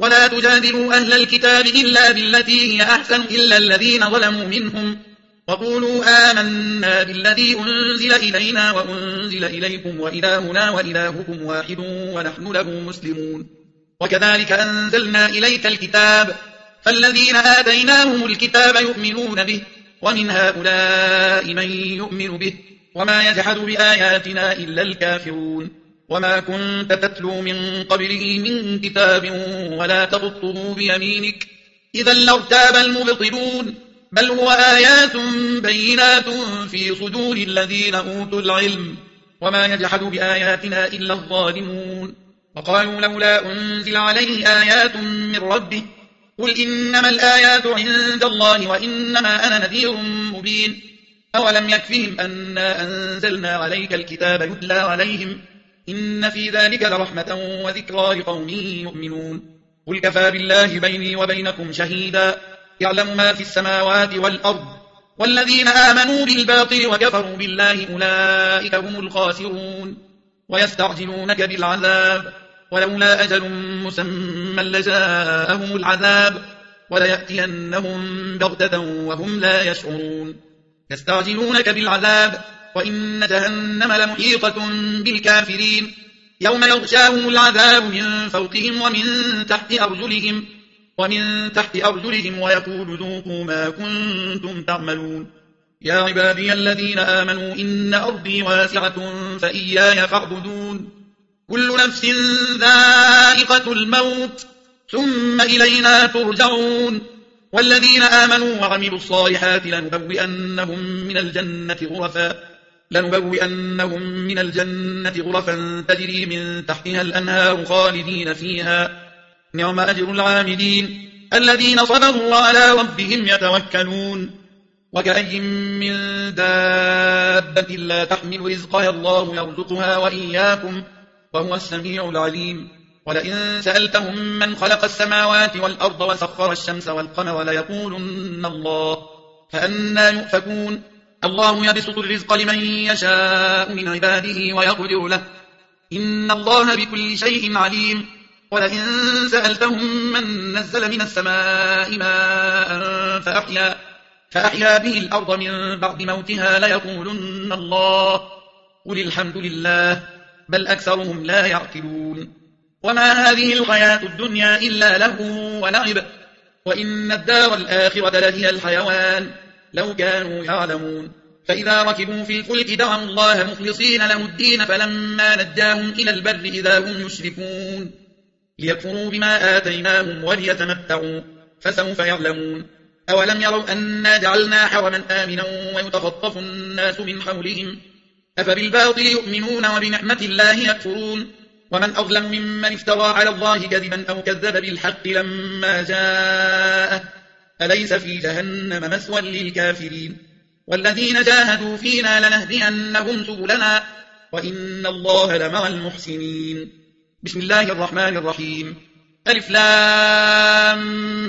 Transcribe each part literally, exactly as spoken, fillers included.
ولا تجادلوا أهل الكتاب إلا بالتي هي أحسن إلا الذين ظلموا منهم وقولوا آمنا بالذي أنزل إلينا وأنزل إليكم وإلهنا وإلهكم واحد ونحن له مسلمون وكذلك أنزلنا إليك الكتاب فالذين آتيناهم الكتاب يؤمنون به ومن هؤلاء من يؤمن به وما يجحد بآياتنا إلا الكافرون وما كنت تتلو من قبله من كتاب ولا تخطه بيمينك إذا لارتاب المبطلون بل هو آيات بينات في صدور الذين أوتوا العلم وما يجحد بآياتنا إلا الظالمون وقالوا لولا أنزل عليه آيات من ربه قل إنما الآيات عند الله وإنما أنا نذير مبين أولم يكفهم أنا أنزلنا عليك الكتاب يتلى عليهم إن في ذلك لرحمة وذكرى لقوم يؤمنون قل كفى بالله بيني وبينكم شهيدا يعلم ما في السماوات والأرض والذين آمنوا بالباطل وكفروا بالله أولئك هم الخاسرون ويستعجلونك بالعذاب ولولا أجل مسمى لجاءهم العذاب وليأتينهم بغتة وهم لا يشعرون يستعجلونك بالعذاب وإن جهنم لمحيطة بالكافرين يوم يغشاهم العذاب من فوقهم ومن تحت أرجلهم ومن تحت أرجلهم ويقول ذوقوا ما كنتم تعملون يا عبادي الذين آمنوا إن أرضي واسعة فإياي فاعبدون كل نفس ذائقة الموت ثم إلينا ترجعون والذين آمنوا وعملوا الصالحات لنبوئنهم من الجنة غرفا لنبوئنهم من الجنة غرفا تجري من تحتها الأنهار خالدين فيها نعم أجر العاملين الذين صبروا على ربهم يتوكلون وكأي من دابة لا تحمل رزقها الله يرزقها وإياكم وهو السميع العليم ولئن سألتهم من خلق السماوات والأرض وسخر الشمس والقمر ليقولن الله فأنى يؤفكون الله يبسط الرزق لمن يشاء من عباده ويقدر له إن الله بكل شيء عليم ولئن سألتهم من نزل من السماء ماء فأحيا, فأحيا به الأرض من بعد موتها ليقولن الله قل الحمد لله بل أكثرهم لا يعقلون وما هذه الحياة الدنيا إلا لهو ولعب وإن الدار الآخرة لهي الحيوان لو كانوا يعلمون فإذا ركبوا في الفلك دعوا الله مخلصين له الدين فلما نجاهم إلى البر إذا هم يشركون ليكفروا بما آتيناهم وليتمتعوا فسوف يعلمون أولم يروا أنا جعلنا حرما آمنا ويتخطف الناس من حولهم أفبالباطل يؤمنون وبنعمة الله يكفرون ومن أظلم ممن افترى على الله كذبا أو كذب بالحق لما جاءه أليس في جهنم مثوى للكافرين والذين جاهدوا فينا لنهدينهم سبلنا وإن الله لمع المحسنين بسم الله الرحمن الرحيم ألف لام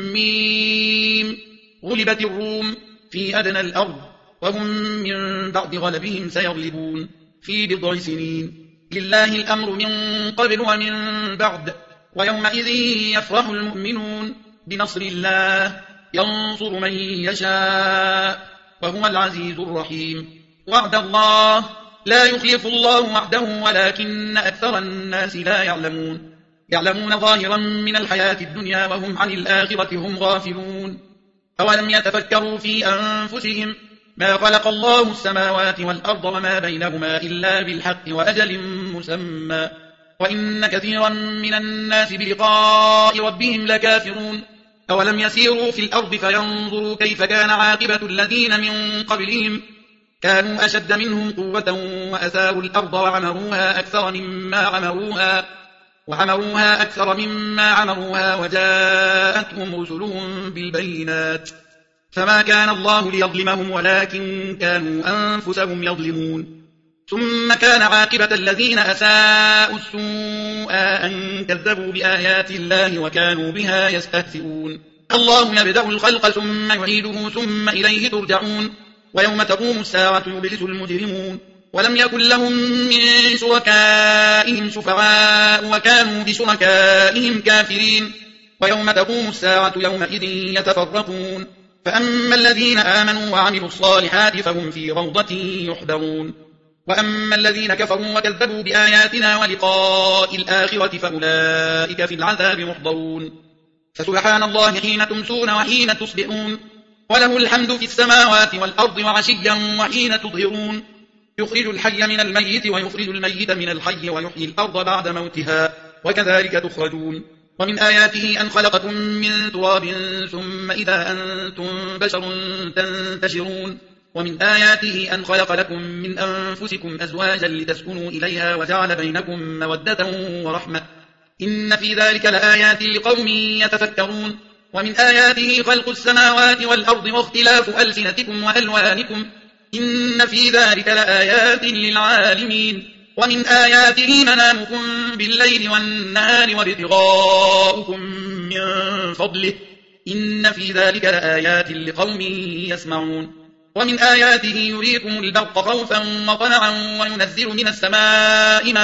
ميم غلبت الروم في أدنى الأرض وهم من بعد غلبهم سيغلبون في بضع سنين لله الأمر من قبل ومن بعد ويومئذ يفرح المؤمنون بنصر الله ينصر من يشاء وهو العزيز الرحيم وعد الله لا يخلف الله وعده ولكن أكثر الناس لا يعلمون يعلمون ظاهرا من الحياة الدنيا وهم عن الآخرة هم غافلون أولم يتفكروا في أنفسهم ما خلق الله السماوات والأرض وما بينهما إلا بالحق وأجل مسمى وإن كثيرا من الناس بلقاء ربهم لكافرون أولم يسيروا في الأرض فينظروا كيف كان عاقبة الذين من قبلهم كانوا أشد منهم قوة وأثاروا الأرض وعمروها أكثر مما عمروها وعمروها أكثر مما عمروها وجاءتهم رسلهم بالبينات فما كان الله ليظلمهم ولكن كانوا أنفسهم يظلمون ثم كان عاقبة الذين أساءوا السوء أن كذبوا بآيات الله وكانوا بها يستهزئون الله يبدأ الخلق ثم يعيده ثم إليه ترجعون ويوم تقوم الساعة يبلس المجرمون ولم يكن لهم من شركائهم شفعاء وكانوا بشركائهم كافرين ويوم تقوم الساعة يومئذ يتفرقون فأما الذين آمنوا وعملوا الصالحات فهم في روضة يحبرون وأما الذين كفروا وكذبوا بآياتنا ولقاء الآخرة فأولئك في العذاب محضرون فسبحان الله حين تمسون وحين تصبحون وله الحمد في السماوات والأرض وعشيا وحين تظهرون يخرج الحي من الميت ويخرج الميت من الحي ويحيي الأرض بعد موتها وكذلك تخرجون ومن آياته أن خلقكم من تراب ثم إذا أنتم بشر تنتشرون ومن آياته أن خلق لكم من أنفسكم أزواجا لتسكنوا إليها وجعل بينكم مودة ورحمة إن في ذلك لآيات لقوم يتفكرون ومن آياته خلق السماوات والأرض واختلاف ألسنتكم وألوانكم إن في ذلك لآيات للعالمين ومن آياته منامكم بالليل والنهار وابتغاؤكم من فضله إن في ذلك لآيات لقوم يسمعون ومن آياته يريكم البرق خوفا وطمعا وينزل من السماء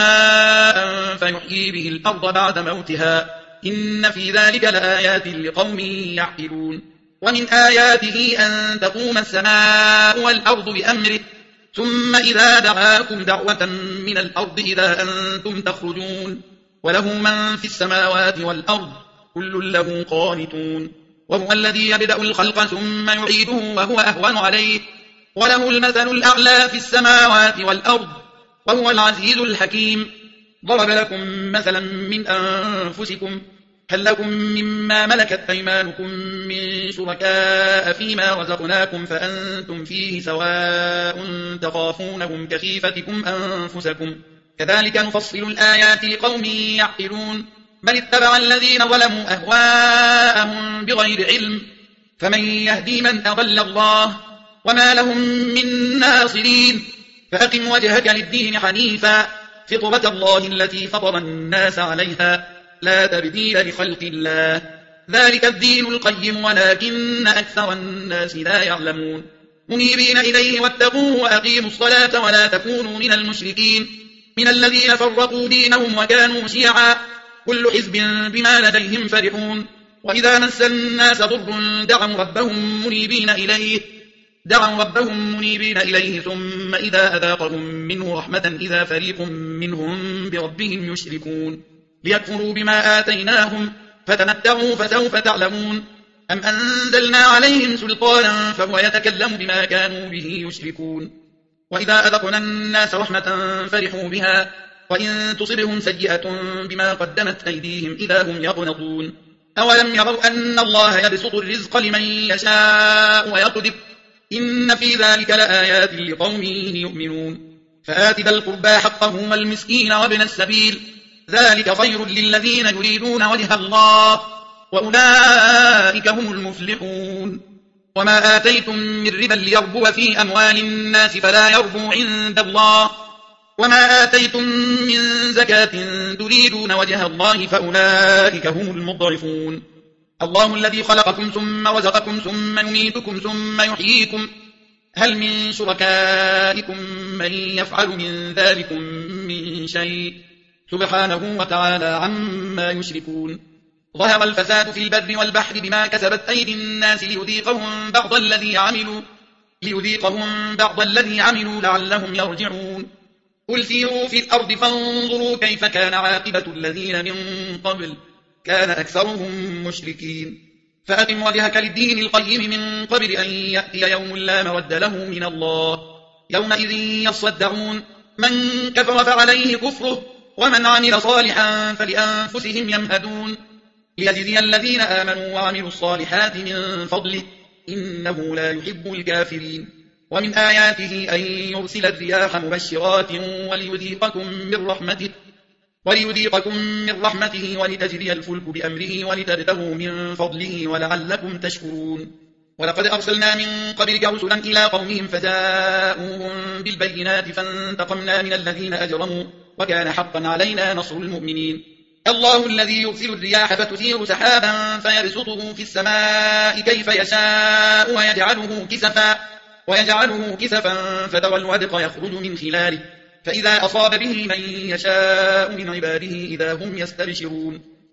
ماء فيحيي به الأرض بعد موتها إن في ذلك لآيات لقوم يعقلون ومن آياته أن تقوم السماء والأرض بأمره ثم إذا دعاكم دعوة من الأرض إذا أنتم تخرجون وله من في السماوات والأرض كل له قانتون وهو الذي يبدأ الخلق ثم يعيده وهو أهون عليه وله المثل الأعلى في السماوات والأرض وهو العزيز الحكيم ضرب لكم مثلا من أنفسكم هل لكم مما ملكت أيمانكم من شركاء فيما رزقناكم فأنتم فيه سواء تخافونهم كخيفتكم أنفسكم كذلك نفصل الآيات لقوم يعقلون بل اتبع الذين ظلموا أهواءهم بغير علم فمن يهدي من أضل الله وما لهم من ناصرين فأقم وجهك للدين حنيفا فطرة الله التي فطر الناس عليها لا تبديل لخلق الله ذلك الدين القيم ولكن أكثر الناس لا يعلمون منيبين إليه واتقوه وأقيموا الصلاة ولا تكونوا من المشركين من الذين فرقوا دينهم وكانوا شيعا كل حزب بما لديهم فرحون وإذا مس الناس ضر دعوا ربهم منيبين إليه دعوا ربهم منيبين إليه ثم إذا أذاقهم منه رحمة إذا فريق منهم بربهم يشركون ليكفروا بما آتيناهم فتمتعوا فسوف تعلمون أم أنزلنا عليهم سلطانا فهو يتكلم بما كانوا به يشركون وإذا أذقنا الناس رحمة فرحوا بها وإن تصبهم سيئة بما قدمت أيديهم إذا هم يقنطون أولم يروا أن الله يبسط الرزق لمن يشاء ويقدر إن في ذلك لآيات لقوم يؤمنون فآت ذا القربى حقه والمسكين وابن السبيل ذلك خير للذين يريدون وجه الله وأولئك هم المفلحون وما آتيتم من ربا ليربو في أموال الناس فلا يربو عند الله وما آتيتم من زكاة تريدون وجه الله فأولئك هم المضعفون الله الذي خلقكم ثم رزقكم ثم يميتكم ثم يحييكم هل من شركائكم من يفعل من ذلكم من شيء سبحانه وتعالى عما يشركون ظهر الفساد في البر والبحر بما كسبت أيدي الناس ليذيقهم بعض الذي عملوا ليذيقهم بعض الذي عملوا لعلهم يرجعون قل سيروا في الأرض فانظروا كيف كان عاقبة الذين من قبل كان أكثرهم مشركين فأقم وجهك للدين القيم من قبل أن يأتي يوم لا مرد له من الله يومئذ يصدعون من كفر فعليه كفره ومن عمل صالحا فلأنفسهم يمهدون ليجزي الذين آمنوا وعملوا الصالحات من فضله إنه لا يحب الكافرين ومن آياته أن يرسل الرياح مبشرات وليذيقكم من رحمته وليذيقكم من رحمته ولتجري الفلك بأمره ولتبتغوا من فضله ولعلكم تشكرون ولقد أرسلنا من قبلك رسلا إلى قومهم فجاءوهم بالبينات فانتقمنا من الذين أجرموا وكان حقا علينا نصر المؤمنين الله الذي يرسل الرياح فتثير سحابا فيبسطه في السماء كيف يشاء ويجعله كسفا ويجعله كسفا فترى الودق يخرج من خلاله فإذا أصاب به من يشاء من عباده إذا هم يستبشرون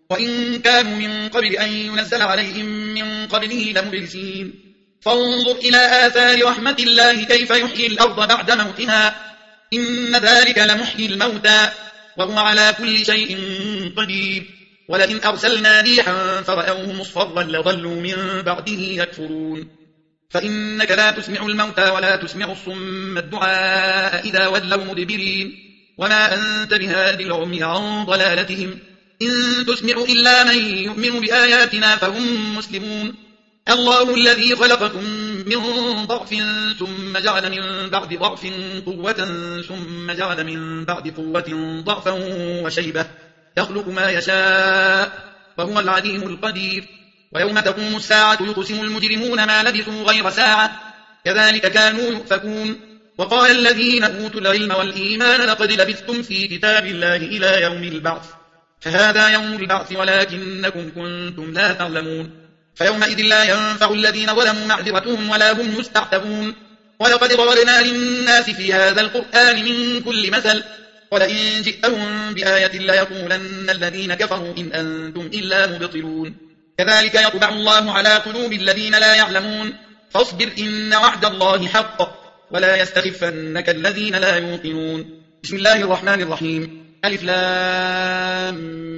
وإن كانوا من قبل أن ينزل عليهم من قبله لمبلسين فانظر إلى آثار رحمة الله كيف يحيي الأرض بعد موتها إن ذلك لمحيي الموتى وهو على كل شيء قدير ولئن أرسلنا ريحا فرأوه مصفرا لظلوا من بعده يكفرون فإنك لا تسمع الموتى ولا تسمع الصم الدعاء إذا ولوا مدبرين وما أنت بهاد العمي عن ضلالتهم إن تسمع إلا من يؤمن بآياتنا فهم مسلمون الله الذي خلقكم من ضعف ثم جعل من بعد ضعف قوة ثم جعل من بعد قوة ضعفا وشيبة يخلق ما يشاء وهو العليم القدير ويوم تقوم الساعة يقسم المجرمون ما لبثوا غير ساعة كذلك كانوا يؤفكون وقال الذين أوتوا العلم والإيمان لقد لبثتم في كتاب الله إلى يوم البعث فهذا يوم البعث ولكنكم كنتم لا تعلمون فيومئذ لا ينفع الذين ظلموا معذرتهم ولا هم يستعتبون ولقد ضربنا للناس في هذا القرآن من كل مثل ولئن جئتهم بآية ليقولن الذين كفروا إن أنتم إلا مبطلون كذلك يطبع الله على قلوب الذين لا يعلمون فاصبر إن وعد الله حق ولا يستخفنك الذين لا يوقنون بسم الله الرحمن الرحيم ألف لام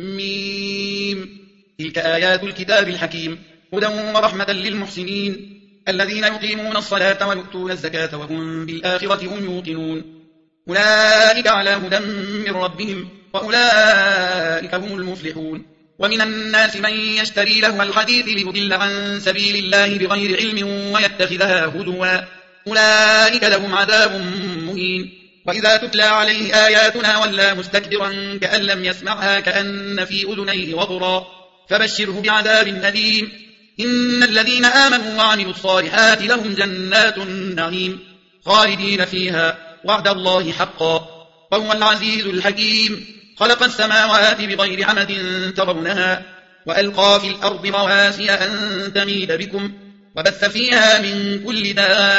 ميم تلك آيات الكتاب الحكيم هدى ورحمة للمحسنين الذين يقيمون الصلاة ويؤتون الزكاة وهم بالآخرة هم يوقنون أولئك على هدى من ربهم وأولئك هم المفلحون ومن الناس من يشتري لهو الحديث ليضل عن سبيل الله بغير علم ويتخذها هدوا أولئك لهم عذاب مهين وإذا تتلى عليه آياتنا ولى مستكبرا كأن لم يسمعها كأن في أذنيه وقرا فبشره بعذاب أليم إن الذين آمنوا وعملوا الصالحات لهم جنات النعيم خالدين فيها وعد الله حقا وهو العزيز الحكيم خلق السماوات بغير عمد ترونها وألقى في الأرض رواسي أن تميد بكم وبث فيها من كل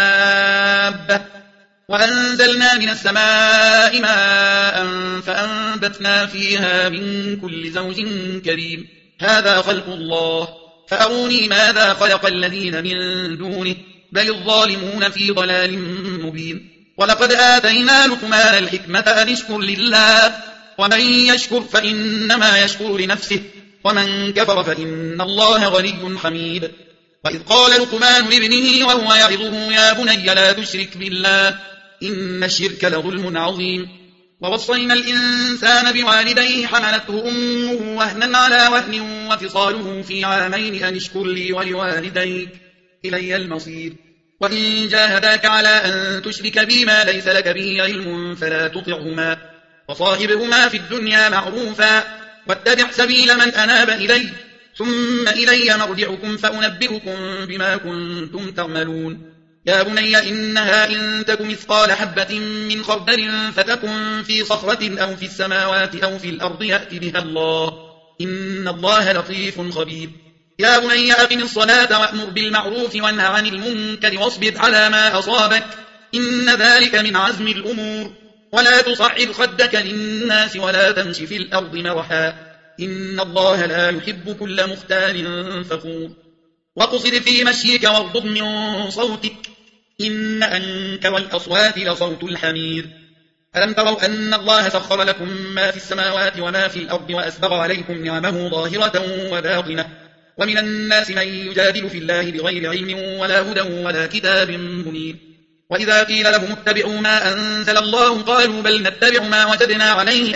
دابة وأنزلنا من السماء ماء فأنبتنا فيها من كل زوج كريم هذا خلق الله فأروني ماذا خلق الذين من دونه بل الظالمون في ضلال مبين ولقد آتينا لقمان الحكمة أن اشكر لله ومن يشكر فإنما يشكر لنفسه ومن كفر فإن الله غني حميد وإذ قال لقمان لابنه وهو يعظه يا بني لا تشرك بالله إن الشرك لظلم عظيم ووصينا الإنسان بوالديه حملته أمه وهنا على وهن وفصاله في عامين أن اشكر لي ولوالديك إلي المصير وإن جاهداك على أن تشرك بي ما ليس لك به علم فلا تطعهما وصاحبهما في الدنيا معروفا واتبع سبيل من أناب إلي ثم إلي مرجعكم فأنبئكم بما كنتم تعملون يا بني إنها إن تك مثقال حبة من خردل فتكن في صخرة أو في السماوات أو في الأرض يأت بها الله إن الله لطيف خبير يا بني أقم الصلاة وأمر بالمعروف وانه عن المنكر واصبر على ما أصابك إن ذلك من عزم الأمور ولا تصعد خدك للناس ولا تمش في الأرض مرحا إن الله لا يحب كل مختال فخور وقصد في مشيك واغضض من صوتك إن أنك والأصوات لصوت الحمير ألم تروا أن الله سخر لكم ما في السماوات وما في الأرض وأسبغ عليكم نعمه ظاهرة وباطنة ومن الناس من يجادل في الله بغير علم ولا هدى ولا كتاب منير وإذا قيل لهم اتبعوا ما أنزل الله قالوا بل نتبع ما وجدنا عليه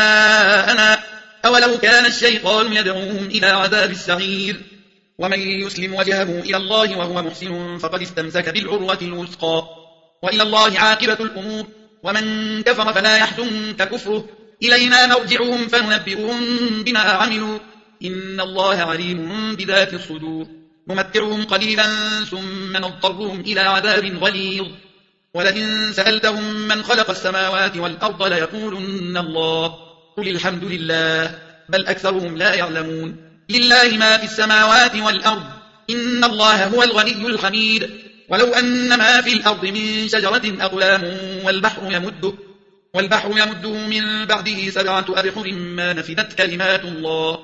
آباءنا أولو كان الشيطان يدعوهم إلى عذاب السعير ومن يسلم وجهه إلى الله وهو محسن فقد استمسك بالعروة الوثقى وإلى الله عاقبة الأمور ومن كفر فلا يحزنك كفره إلينا مرجعهم فننبئهم بما عملوا إن الله عليم بذات الصدور نمتعهم قليلا ثم نضطرهم إلى عذاب غليظ ولئن سألتهم من خلق السماوات والأرض ليقولن الله قل الحمد لله بل أكثرهم لا يعلمون لله ما في السماوات والأرض إن الله هو الغني الحميد ولو أن ما في الأرض من شجرة أقلام والبحر يمده والبحر يمده من بعده سبعة أبحر ما نفدت كلمات الله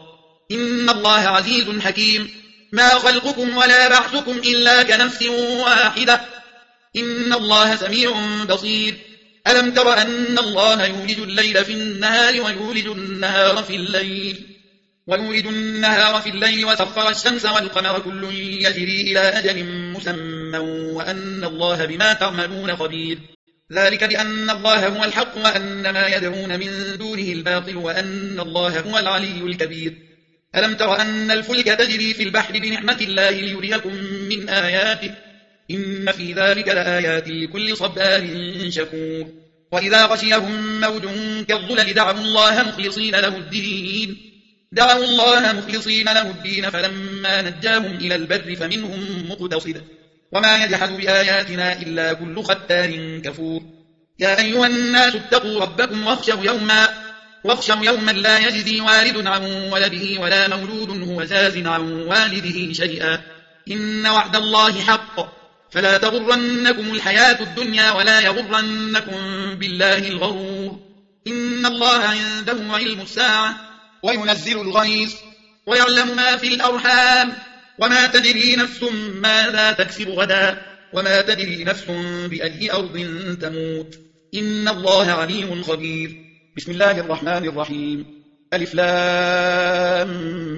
إن الله عزيز حكيم ما خلقكم ولا بعثكم إلا كنفس واحدة إن الله سميع بصير ألم تر أن الله يولج الليل في النهار ويولج النهار في الليل ويولج النهار في الليل وسخر الشمس والقمر كل يجري إلى أجل مسمى وأن الله بما تعملون خبير ذلك بأن الله هو الحق وأن ما يدعون من دونه الباطل وأن الله هو العلي الكبير ألم تر أن الفلك تجري في البحر بنعمة الله ليريكم من آياته إن في ذلك لآيات لكل صبار شكور وإذا غشيهم موج كالظلل دعوا الله مخلصين له الدين دعوا الله مخلصين له الدين فلما نجاهم إلى البر فمنهم مقتصد وما يجحد بآياتنا إلا كل ختار كفور يا أيها الناس اتقوا ربكم واخشوا يوما واخشوا يوما لا يجزي والد عن ولده ولا مولود هو جاز عن والده شيئا إن وعد الله حق فلا تغرنكم الحياة الدنيا ولا يغرنكم بالله الغرور إن الله عنده علم الساعة وينزل الغيث ويعلم ما في الأرحام وما تدري نفس ماذا تكسب غدا وما تدري نفس بأي أرض تموت إن الله عليم خبير بسم الله الرحمن الرحيم ألف لام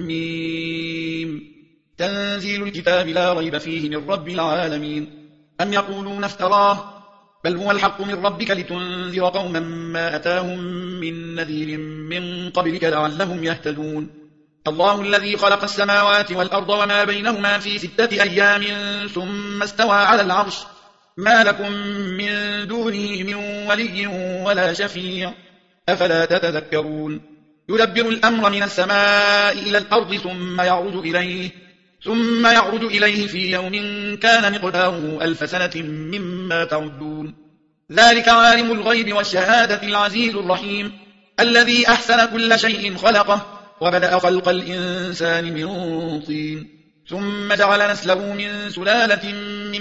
ميم تنزيل الكتاب لا ريب فيه من رب العالمين أم يقولون افتراه بل هو الحق من ربك لتنذر قوما ما أتاهم من نذير من قبلك لعلهم يهتدون الله الذي خلق السماوات والأرض وما بينهما في ستة أيام ثم استوى على العرش ما لكم من دونه من ولي ولا شفيع أفلا تتذكرون يدبر الأمر من السماء إلى الأرض ثم يعرج إليه ثم يعرج إليه في يوم كان مقداره ألف سنة مما تعدون ذلك عالم الغيب والشهادة العزيز الرحيم الذي أحسن كل شيء خلقه وبدأ خلق الإنسان من طين ثم جعل نسله من سلالة من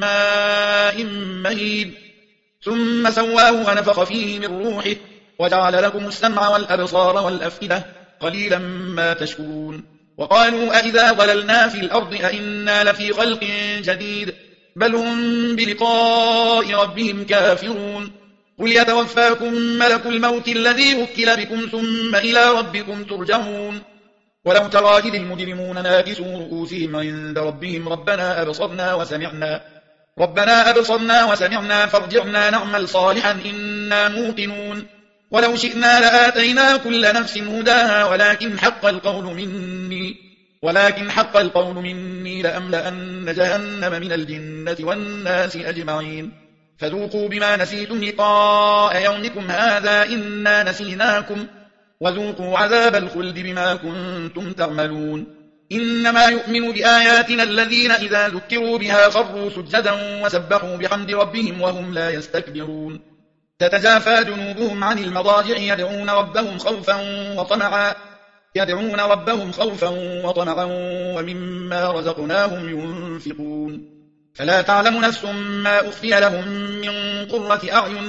ماء مهين ثم سواه ونفخ فيه من روحه وجعل لكم السمع والأبصار والأفئدة قليلا ما تشكرون وقالوا أئذا ضللنا في الأرض أئنا لفي خلق جديد بل هم بلقاء ربهم كافرون قل يتوفاكم ملك الموت الذي وكل بكم ثم إلى ربكم ترجعون ولو ترى إذ المجرمون ناكسوا رؤوسهم عند ربهم ربنا أبصرنا وسمعنا ربنا أبصرنا وسمعنا فارجعنا نعمل صالحا إنا موقنون ولو شئنا لآتينا كل نفس هداها ولكن حق القول مني ولكن حق القول مني لأملأن جهنم من الجنة والناس أجمعين فذوقوا بما نسيتم لقاء يومكم هذا إنا نسيناكم وذوقوا عذاب الخلد بما كنتم تعملون إنما يؤمن بآياتنا الذين إذا ذكروا بها خروا سجدا وسبحوا بحمد ربهم وهم لا يستكبرون تتجافى جنوبهم عن المضاجع يدعون ربهم خوفا وطمعا يدعون ربهم خوفا وطمعا ومما رزقناهم ينفقون فلا تعلم نفس ما أخفي لهم من قرة أعين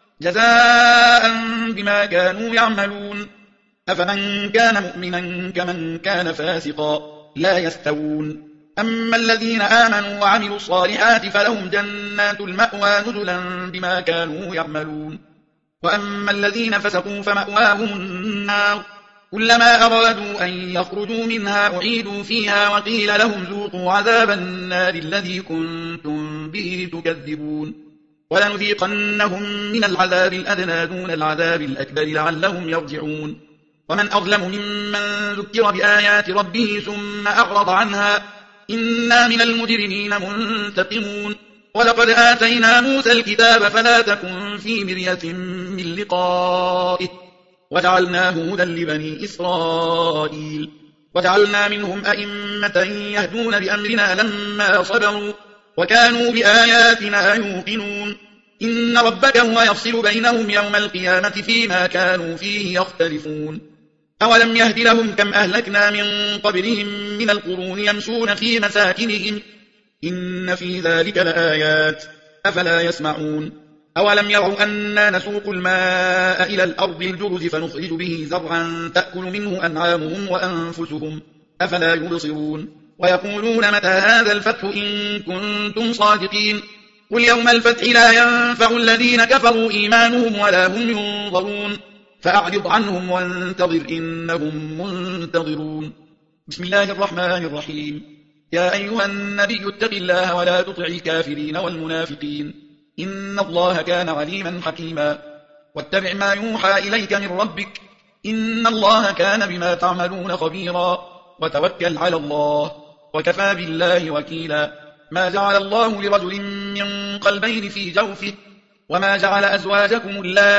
جزاء بما كانوا يعملون أفمن كان مؤمنا كمن كان فاسقا لا يستوون أما الذين آمنوا وعملوا الصالحات فلهم جنات المأوى نزلا بما كانوا يعملون وأما الذين فسقوا فمأواهم النار كلما أرادوا أن يخرجوا منها أعيدوا فيها وقيل لهم ذوقوا عذاب النار الذي كنتم به تكذبون ولنذيقنهم من العذاب الأدنى دون العذاب الأكبر لعلهم يرجعون ومن أظلم ممن ذكر بآيات ربه ثم أعرض عنها إنا من المجرمين منتقمون ولقد آتينا موسى الكتاب فلا تكن في مرية من لقائه وجعلناه هدى لبني إسرائيل وجعلنا منهم أئمة يهدون بأمرنا لما صبروا وكانوا بآياتنا يوقنون إن ربك هو يفصل بينهم يوم القيامة فيما كانوا فيه يختلفون أولم يهد لهم كم أهلكنا من قبلهم من القرون يمشون في مساكنهم إن في ذلك لآيات أفلا يسمعون أولم يروا أنا نسوق الماء إلى الأرض الجرز فنخرج به زرعا تأكل منه أنعامهم وأنفسهم أفلا يبصرون ويقولون متى هذا الفتح إن كنتم صادقين قل يوم الفتح لا ينفع الذين كفروا إيمانهم ولا هم ينظرون فأعرض عنهم وانتظر إنهم منتظرون. بسم الله الرحمن الرحيم. يا أيها النبي اتق الله ولا تطع الكافرين والمنافقين إن الله كان عليما حكيما واتبع ما يوحى إليك من ربك إن الله كان بما تعملون خبيرا وتوكل على الله وكفى بالله وكيلا. ما جعل الله لرجل من قلبين في جوفه وما جعل أزواجكم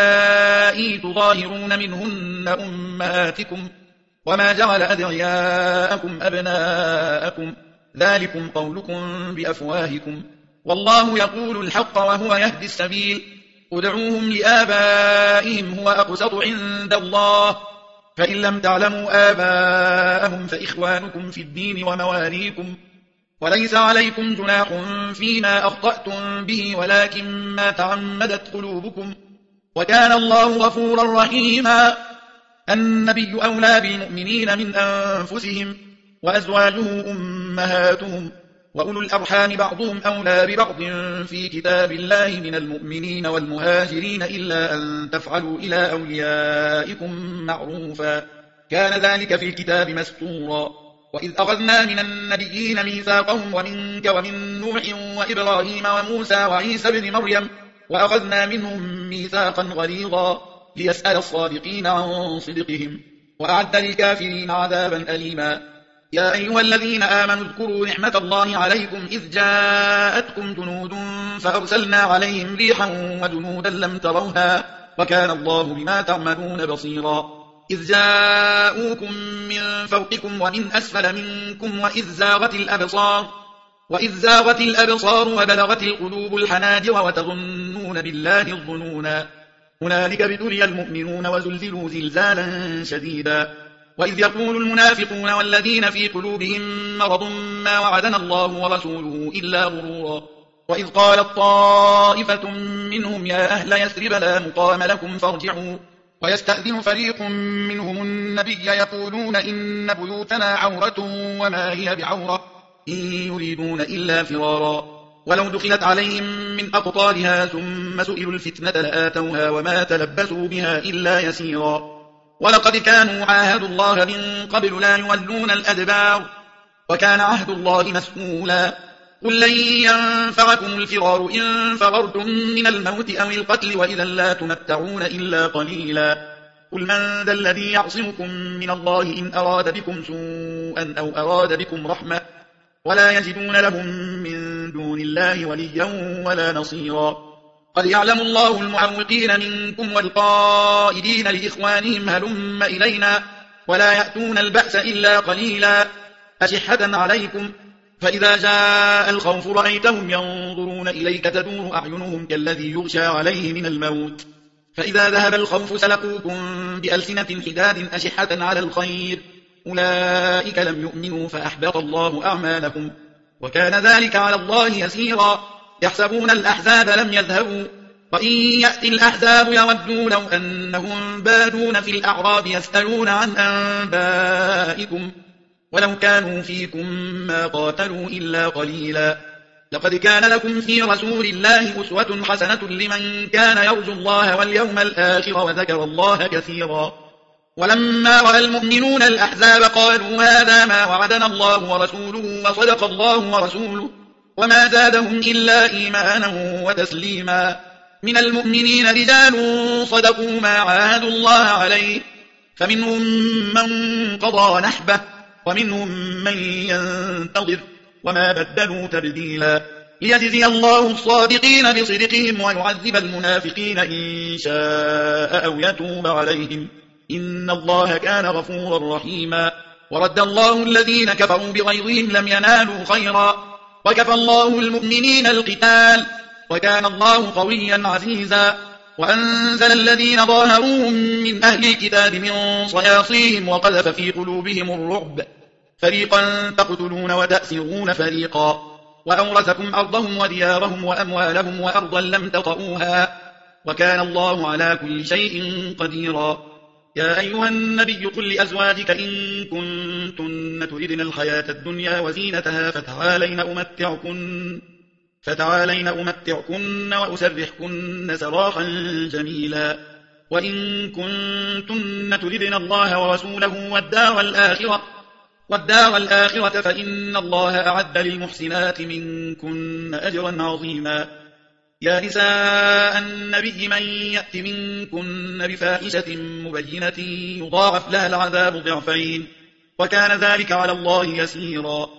اللائي تظاهرون منهن أمهاتكم وما جعل أدعياءكم أبناءكم ذلكم قولكم بأفواهكم والله يقول الحق وهو يهدي السبيل ادعوهم لآبائهم هو أقسط عند الله فإن لم تعلموا آباءهم فإخوانكم في الدين ومواليكم وليس عليكم جناح فيما أخطأتم به ولكن ما تعمدت قلوبكم وكان الله غفورا رحيما. النبي أولى بالمؤمنين من أنفسهم وأزواجه أمهاتهم وأولو الأرحام بعضهم أولى ببعض في كتاب الله من المؤمنين والمهاجرين إلا أن تفعلوا إلى أوليائكم معروفا كان ذلك في الكتاب مسطورا. وإذ أخذنا من النبيين ميثاقهم ومنك ومن نوح وإبراهيم وموسى وعيسى بن مريم وأخذنا منهم ميثاقا غليظا ليسأل الصادقين عن صدقهم وأعد للكافرين عذابا أليما. يا أيها الذين آمنوا اذكروا نعمة الله عليكم إذ جاءتكم جنود فأرسلنا عليهم ريحا وجنودا لم تروها وكان الله بما تعملون بصيرا. إذ جاءوكم من فوقكم ومن أسفل منكم وإذ زاغت الأبصار وإذ زاغت الأبصار وبلغت القلوب الحناجر وتظنون بالله الظنونا هنالك ابتلي المؤمنون وزلزلوا زلزالا شديدا. وإذ يقول المنافقون والذين في قلوبهم مرض ما وعدنا الله ورسوله إلا غرورا. وإذ قالت طائفة منهم يا أهل يثرب لا مقام لكم فارجعوا ويستأذن فريق منهم النبي يقولون إن بيوتنا عورة وما هي بعورة إن يريدون إلا فرارا ولو دخلت عليهم من أقطارها ثم سئلوا الفتنة لآتوها وما تلبسوا بها إلا يسيرا. ولقد كانوا عاهدوا الله من قبل لا يولون الأدبار وكان عهد الله مسؤولا. قل لن ينفعكم الفرار إن فررتم من الموت أو القتل وإذا لا تمتعون إلا قليلا. قل من ذا الذي يعصمكم من الله إن أراد بكم سوءا أو أراد بكم رحمة ولا يجدون لهم من دون الله وليا ولا نصيرا. قد يعلم الله المعوقين منكم والقائدين لإخوانهم هلم إلينا ولا يأتون البأس إلا قليلا أشحة عليكم فإذا جاء الخوف رأيتهم ينظرون إليك تدور أعينهم كالذي يغشى عليه من الموت فإذا ذهب الخوف سلقوكم بألسنة حداد أشحة على الخير أولئك لم يؤمنوا فأحبط الله أعمالهم وكان ذلك على الله يسيرا. يحسبون الأحزاب لم يذهبوا وإن يأتي الأحزاب يودوا لو أنهم بادون في الأعراب يسألون عن أنبائكم ولو كانوا فيكم ما قاتلوا إلا قليلا. لقد كان لكم في رسول الله أسوة حسنة لمن كان يرجو الله واليوم الآخر وذكر الله كثيرا. ولما رأى المؤمنون الأحزاب قالوا هذا ما وعدنا الله ورسوله وصدق الله ورسوله وما زادهم إلا إيمانا وتسليما. من المؤمنين رجال صدقوا ما عاهدوا الله عليه فمنهم من قضى نحبه ومنهم من ينتظر وما بدلوا تبديلا. ليجزي الله الصادقين بصدقهم ويعذب المنافقين إن شاء أو يتوب عليهم إن الله كان غفورا رحيما. ورد الله الذين كفروا بغيظهم لم ينالوا خيرا وكفى الله المؤمنين القتال وكان الله قويا عزيزا. وأنزل الذين ظاهروهم من أهل الكتاب من صياصيهم وقذف في قلوبهم الرعب فريقا تقتلون وتأسرون فريقا وأورثكم أرضهم وديارهم وأموالهم وأرضا لم تطئوها وكان الله على كل شيء قديرا. يا أيها النبي قل لأزواجك إن كنتن تردن الحياة الدنيا وزينتها فتعالين أمتعكن, فتعالين أمتعكن وأسرحكن سراحا جميلا. وإن كنتن تردن الله ورسوله والدار الآخرة, والدار الآخرة فإن الله أعد للمحسنات منكن أجرا عظيما. يا نساء النبي من يأت منكن بفاحشة مبينة يضاعف لها العذاب ضعفين وكان ذلك على الله يسيرا.